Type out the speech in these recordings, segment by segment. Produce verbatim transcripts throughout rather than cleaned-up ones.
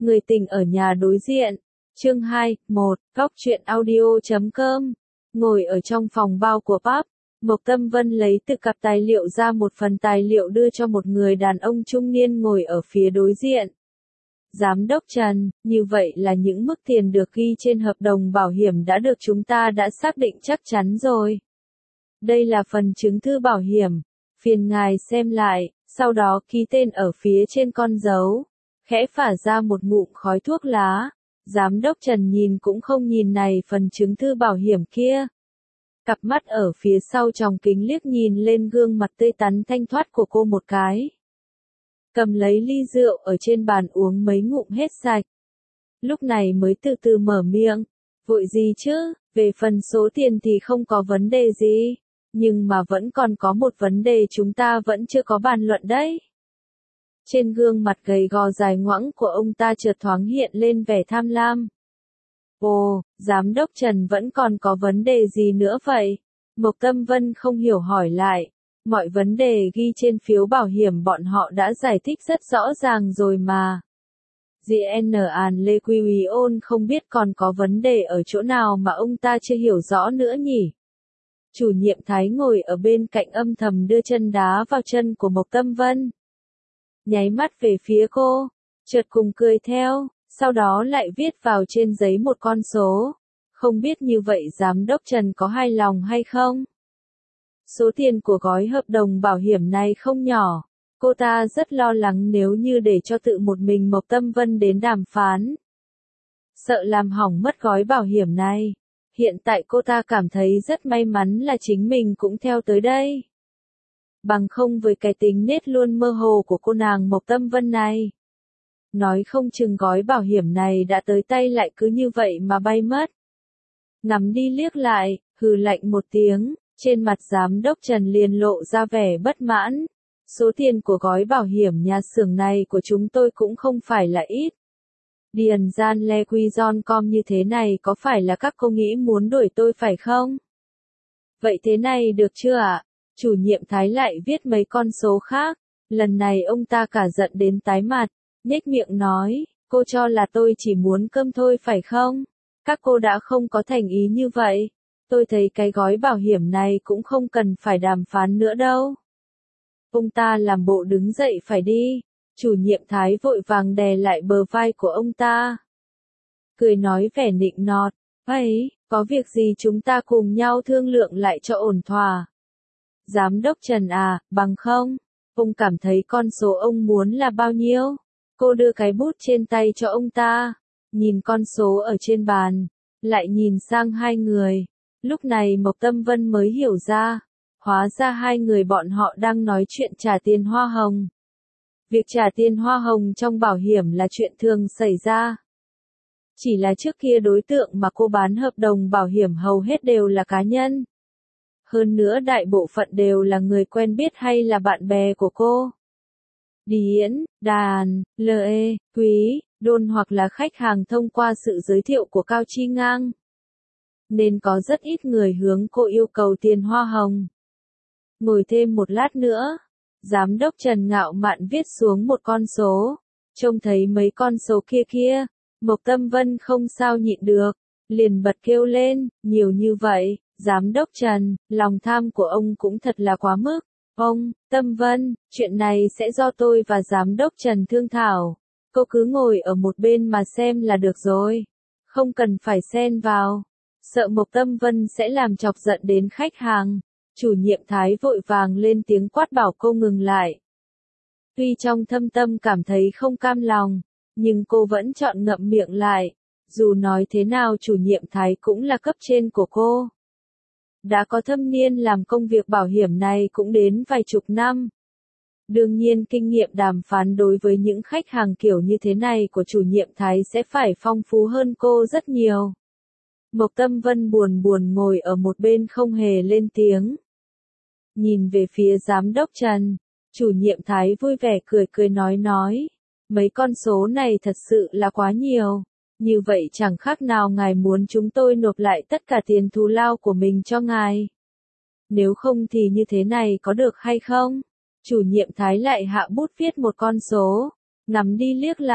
Người tình ở nhà đối diện. Chương hai, một, Góc truyện audio chấm com. Ngồi ở trong phòng bao của pub, Mộc Tâm Vân lấy từ cặp tài liệu ra một phần tài liệu đưa cho một người đàn ông trung niên ngồi ở phía đối diện. Giám đốc Trần, như vậy là những mức tiền được ghi trên hợp đồng bảo hiểm đã được chúng ta đã xác định chắc chắn rồi. Đây là phần chứng thư bảo hiểm, phiền ngài xem lại, sau đó ký tên ở phía trên con dấu. Khẽ phả ra một ngụm khói thuốc lá, giám đốc Trần nhìn cũng không nhìn này phần chứng thư bảo hiểm kia. Cặp mắt ở phía sau tròng kính liếc nhìn lên gương mặt tươi tắn thanh thoát của cô một cái. Cầm lấy ly rượu ở trên bàn uống mấy ngụm hết sạch. Lúc này mới từ từ mở miệng, vội gì chứ, về phần số tiền thì không có vấn đề gì, nhưng mà vẫn còn có một vấn đề chúng ta vẫn chưa có bàn luận đấy. Trên gương mặt gầy gò dài ngoẵng của ông ta chợt thoáng hiện lên vẻ tham lam. Ồ, giám đốc Trần vẫn còn có vấn đề gì nữa vậy? Mộc Tâm Vân không hiểu hỏi lại. Mọi vấn đề ghi trên phiếu bảo hiểm bọn họ đã giải thích rất rõ ràng rồi mà. giê en An Lê Quy Uy Ôn không biết còn có vấn đề ở chỗ nào mà ông ta chưa hiểu rõ nữa nhỉ? Chủ nhiệm Thái ngồi ở bên cạnh âm thầm đưa chân đá vào chân của Mộc Tâm Vân. Nháy mắt về phía cô, chợt cùng cười theo, sau đó lại viết vào trên giấy một con số. Không biết như vậy giám đốc Trần có hài lòng hay không? Số tiền của gói hợp đồng bảo hiểm này không nhỏ, cô ta rất lo lắng nếu như để cho tự một mình Mộc Tâm Vân đến đàm phán. Sợ làm hỏng mất gói bảo hiểm này. Hiện tại cô ta cảm thấy rất may mắn là chính mình cũng theo tới đây. Bằng không với cái tính nết luôn mơ hồ của cô nàng Mộc Tâm Vân này. Nói không chừng gói bảo hiểm này đã tới tay lại cứ như vậy mà bay mất. Ngắm đi liếc lại, hừ lạnh một tiếng, trên mặt giám đốc Trần liền lộ ra vẻ bất mãn. Số tiền của gói bảo hiểm nhà xưởng này của chúng tôi cũng không phải là ít. Điền gian le quy giòn com như thế này có phải là các cô nghĩ muốn đuổi tôi phải không? Vậy thế này được chưa ạ? Chủ nhiệm Thái lại viết mấy con số khác, lần này ông ta cả giận đến tái mặt, nhếch miệng nói, cô cho là tôi chỉ muốn cơm thôi phải không? Các cô đã không có thành ý như vậy, tôi thấy cái gói bảo hiểm này cũng không cần phải đàm phán nữa đâu. Ông ta làm bộ đứng dậy phải đi, chủ nhiệm Thái vội vàng đè lại bờ vai của ông ta. Cười nói vẻ nịnh nọt, ấy, có việc gì chúng ta cùng nhau thương lượng lại cho ổn thỏa. Giám đốc Trần à, bằng không? Ông cảm thấy con số ông muốn là bao nhiêu? Cô đưa cái bút trên tay cho ông ta, nhìn con số ở trên bàn, lại nhìn sang hai người. Lúc này Mộc Tâm Vân mới hiểu ra, hóa ra hai người bọn họ đang nói chuyện trả tiền hoa hồng. Việc trả tiền hoa hồng trong bảo hiểm là chuyện thường xảy ra. Chỉ là trước kia đối tượng mà cô bán hợp đồng bảo hiểm hầu hết đều là cá nhân. Hơn nữa đại bộ phận đều là người quen biết hay là bạn bè của cô. Điển, Đàn, Lê, Quý, Đôn hoặc là khách hàng thông qua sự giới thiệu của Cao Chi Ngang. Nên có rất ít người hướng cô yêu cầu tiền hoa hồng. Ngồi thêm một lát nữa, giám đốc Trần ngạo mạn viết xuống một con số. Trông thấy mấy con số kia kia, Mộc Tâm Vân không sao nhịn được, liền bật kêu lên, nhiều như vậy. Giám đốc Trần, lòng tham của ông cũng thật là quá mức. Ông, Tâm Vân, chuyện này sẽ do tôi và giám đốc Trần thương thảo. Cô cứ ngồi ở một bên mà xem là được rồi. Không cần phải xen vào. Sợ Mộc Tâm Vân sẽ làm chọc giận đến khách hàng. Chủ nhiệm Thái vội vàng lên tiếng quát bảo cô ngừng lại. Tuy trong thâm tâm cảm thấy không cam lòng, nhưng cô vẫn chọn ngậm miệng lại. Dù nói thế nào chủ nhiệm Thái cũng là cấp trên của cô. Đã có thâm niên làm công việc bảo hiểm này cũng đến vài chục năm. Đương nhiên kinh nghiệm đàm phán đối với những khách hàng kiểu như thế này của chủ nhiệm Thái sẽ phải phong phú hơn cô rất nhiều. Mộc Tâm Vân buồn buồn ngồi ở một bên không hề lên tiếng. Nhìn về phía giám đốc Trần, chủ nhiệm Thái vui vẻ cười cười nói nói, mấy con số này thật sự là quá nhiều. Như vậy chẳng khác nào ngài muốn chúng tôi nộp lại tất cả tiền thù lao của mình cho ngài. Nếu không thì như thế này có được hay không? Chủ nhiệm Thái lại hạ bút viết một con số, ngắm đi liếc lại,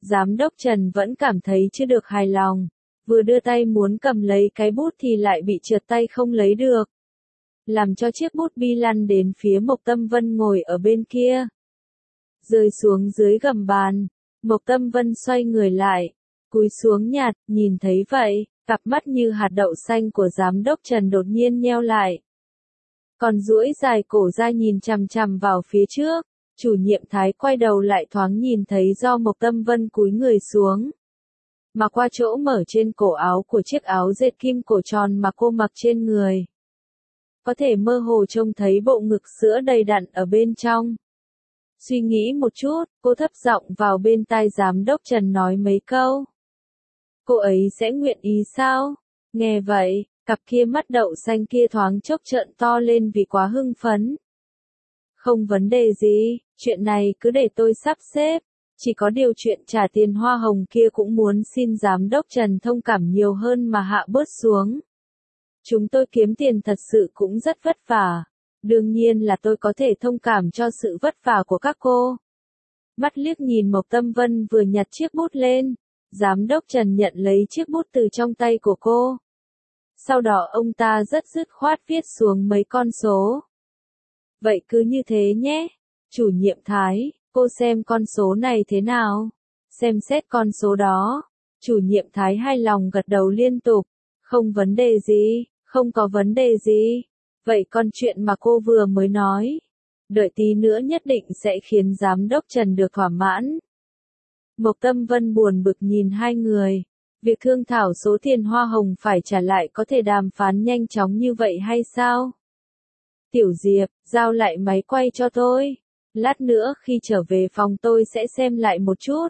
Giám đốc Trần vẫn cảm thấy chưa được hài lòng, vừa đưa tay muốn cầm lấy cái bút thì lại bị trượt tay không lấy được, làm cho chiếc bút bi lăn đến phía Mộc Tâm Vân ngồi ở bên kia, rơi xuống dưới gầm bàn. Mộc Tâm Vân xoay người lại, cúi xuống nhặt, nhìn thấy vậy, cặp mắt như hạt đậu xanh của giám đốc Trần đột nhiên nheo lại. Còn duỗi dài cổ ra nhìn chằm chằm vào phía trước, chủ nhiệm Thái quay đầu lại thoáng nhìn thấy do Mộc Tâm Vân cúi người xuống, mà qua chỗ mở trên cổ áo của chiếc áo dệt kim cổ tròn mà cô mặc trên người, có thể mơ hồ trông thấy bộ ngực sữa đầy đặn ở bên trong. Suy nghĩ một chút, cô thấp giọng vào bên tai giám đốc Trần nói mấy câu. Cô ấy sẽ nguyện ý sao? Nghe vậy, cặp kia mắt đậu xanh kia thoáng chốc trợn to lên vì quá hưng phấn. Không vấn đề gì, chuyện này cứ để tôi sắp xếp. Chỉ có điều chuyện trả tiền hoa hồng kia cũng muốn xin giám đốc Trần thông cảm nhiều hơn mà hạ bớt xuống. Chúng tôi kiếm tiền thật sự cũng rất vất vả. Đương nhiên là tôi có thể thông cảm cho sự vất vả của các cô. Mắt liếc nhìn Mộc Tâm Vân vừa nhặt chiếc bút lên, giám đốc Trần nhận lấy chiếc bút từ trong tay của cô. Sau đó ông ta rất dứt khoát viết xuống mấy con số. Vậy cứ như thế nhé, chủ nhiệm Thái, cô xem con số này thế nào? Xem xét con số đó, chủ nhiệm Thái hài lòng gật đầu liên tục, không vấn đề gì, không có vấn đề gì. Vậy con chuyện mà cô vừa mới nói, đợi tí nữa nhất định sẽ khiến giám đốc Trần được thỏa mãn. Mộc Tâm Vân buồn bực nhìn hai người, việc thương thảo số tiền hoa hồng phải trả lại có thể đàm phán nhanh chóng như vậy hay sao? Tiểu Diệp, giao lại máy quay cho tôi, lát nữa khi trở về phòng tôi sẽ xem lại một chút.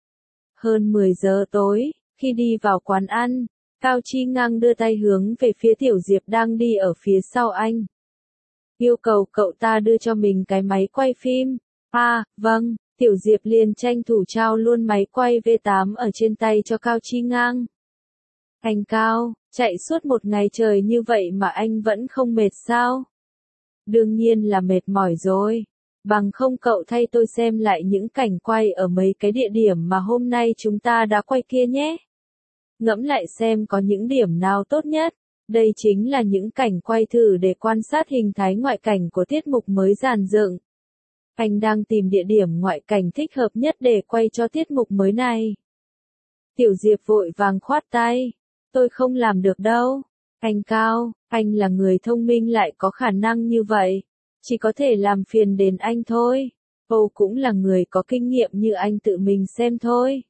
Hơn mười giờ tối, khi đi vào quán ăn, Cao Chi Ngang đưa tay hướng về phía Tiểu Diệp đang đi ở phía sau anh. Yêu cầu cậu ta đưa cho mình cái máy quay phim. À, vâng, Tiểu Diệp liền tranh thủ trao luôn máy quay V tám ở trên tay cho Cao Chi Ngang. Anh Cao, chạy suốt một ngày trời như vậy mà anh vẫn không mệt sao? Đương nhiên là mệt mỏi rồi. Bằng không cậu thay tôi xem lại những cảnh quay ở mấy cái địa điểm mà hôm nay chúng ta đã quay kia nhé. Ngẫm lại xem có những điểm nào tốt nhất. Đây chính là những cảnh quay thử để quan sát hình thái ngoại cảnh của tiết mục mới dàn dựng. Anh đang tìm địa điểm ngoại cảnh thích hợp nhất để quay cho tiết mục mới này. Tiểu Diệp vội vàng khoát tay. Tôi không làm được đâu. Anh Cao, anh là người thông minh lại có khả năng như vậy. Chỉ có thể làm phiền đến anh thôi. Âu cũng là người có kinh nghiệm như anh tự mình xem thôi.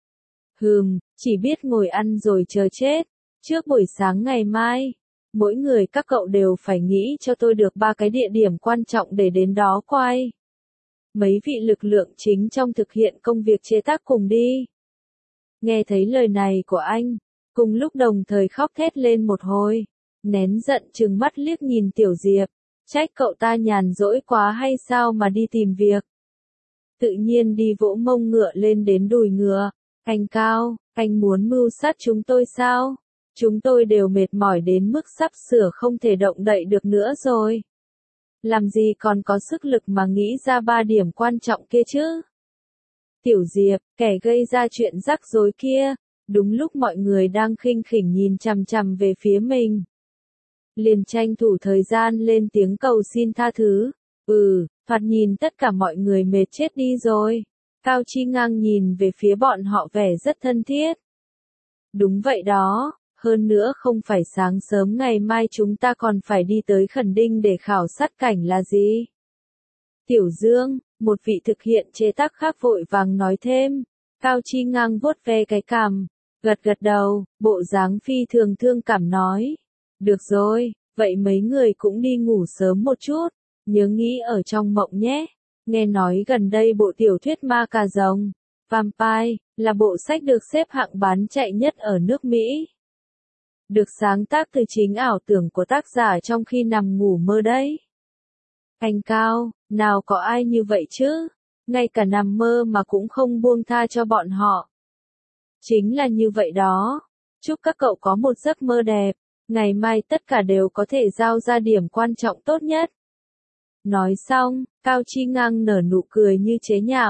Hừm, chỉ biết ngồi ăn rồi chờ chết. Trước buổi sáng ngày mai, mỗi người các cậu đều phải nghĩ cho tôi được ba cái địa điểm quan trọng để đến đó quay. Mấy vị lực lượng chính trong thực hiện công việc chế tác cùng đi. Nghe thấy lời này của anh, cùng lúc đồng thời khóc thét lên một hồi, nén giận trừng mắt liếc nhìn Tiểu Diệp, trách cậu ta nhàn rỗi quá hay sao mà đi tìm việc. Tự nhiên đi vỗ mông ngựa lên đến đùi ngựa. Anh Cao, anh muốn mưu sát chúng tôi sao? Chúng tôi đều mệt mỏi đến mức sắp sửa không thể động đậy được nữa rồi. Làm gì còn có sức lực mà nghĩ ra ba điểm quan trọng kia chứ? Tiểu Diệp, kẻ gây ra chuyện rắc rối kia, đúng lúc mọi người đang khinh khỉnh nhìn chằm chằm về phía mình. Liền tranh thủ thời gian lên tiếng cầu xin tha thứ. Ừ, thoạt nhìn tất cả mọi người mệt chết đi rồi. Cao Chi Ngang nhìn về phía bọn họ vẻ rất thân thiết. Đúng vậy đó, hơn nữa không phải sáng sớm ngày mai chúng ta còn phải đi tới Khẩn Đinh để khảo sát cảnh là gì? Tiểu Dương, một vị thực hiện chế tác khác vội vàng nói thêm. Cao Chi Ngang vuốt ve cái cằm, gật gật đầu, bộ dáng phi thường thương cảm nói. Được rồi, vậy mấy người cũng đi ngủ sớm một chút, nhớ nghĩ ở trong mộng nhé. Nghe nói gần đây bộ tiểu thuyết Ma Cà Rồng, Vampire, là bộ sách được xếp hạng bán chạy nhất ở nước Mỹ. Được sáng tác từ chính ảo tưởng của tác giả trong khi nằm ngủ mơ đấy. Anh Cao, nào có ai như vậy chứ? Ngay cả nằm mơ mà cũng không buông tha cho bọn họ. Chính là như vậy đó. Chúc các cậu có một giấc mơ đẹp. Ngày mai tất cả đều có thể giao ra điểm quan trọng tốt nhất. Nói xong, Cao Chi Ngang nở nụ cười như chế nhạo.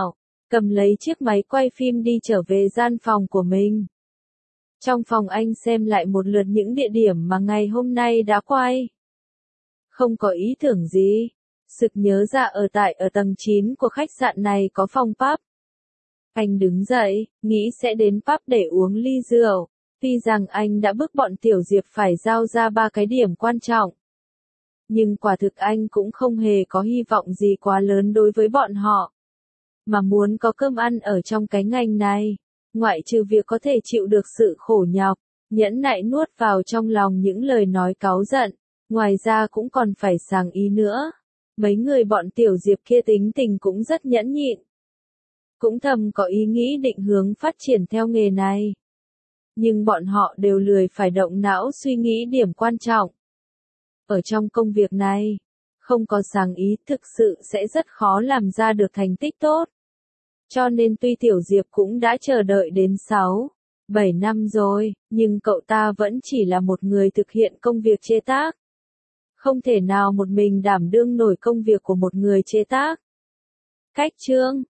cầm lấy chiếc máy quay phim đi trở về gian phòng của mình. Trong phòng anh xem lại một lượt những địa điểm mà ngày hôm nay đã quay. Không có ý tưởng gì. Sực nhớ ra ở tại ở tầng chín của khách sạn này có phòng pub. Anh đứng dậy, nghĩ sẽ đến pub để uống ly rượu. Tuy rằng anh đã bức bọn Tiểu Diệp phải giao ra ba cái điểm quan trọng. Nhưng quả thực anh cũng không hề có hy vọng gì quá lớn đối với bọn họ. Mà muốn có cơm ăn ở trong cái ngành này, ngoại trừ việc có thể chịu được sự khổ nhọc, nhẫn nại nuốt vào trong lòng những lời nói cáu giận, ngoài ra cũng còn phải sàng ý nữa. Mấy người bọn Tiểu Diệp kia tính tình cũng rất nhẫn nhịn. Cũng thầm có ý nghĩ định hướng phát triển theo nghề này. Nhưng bọn họ đều lười phải động não suy nghĩ điểm quan trọng. Ở trong công việc này, không có sáng ý thực sự sẽ rất khó làm ra được thành tích tốt. Cho nên tuy Tiểu Diệp cũng đã chờ đợi đến sáu, bảy năm rồi, nhưng cậu ta vẫn chỉ là một người thực hiện công việc chế tác. Không thể nào một mình đảm đương nổi công việc của một người chế tác. Cách chương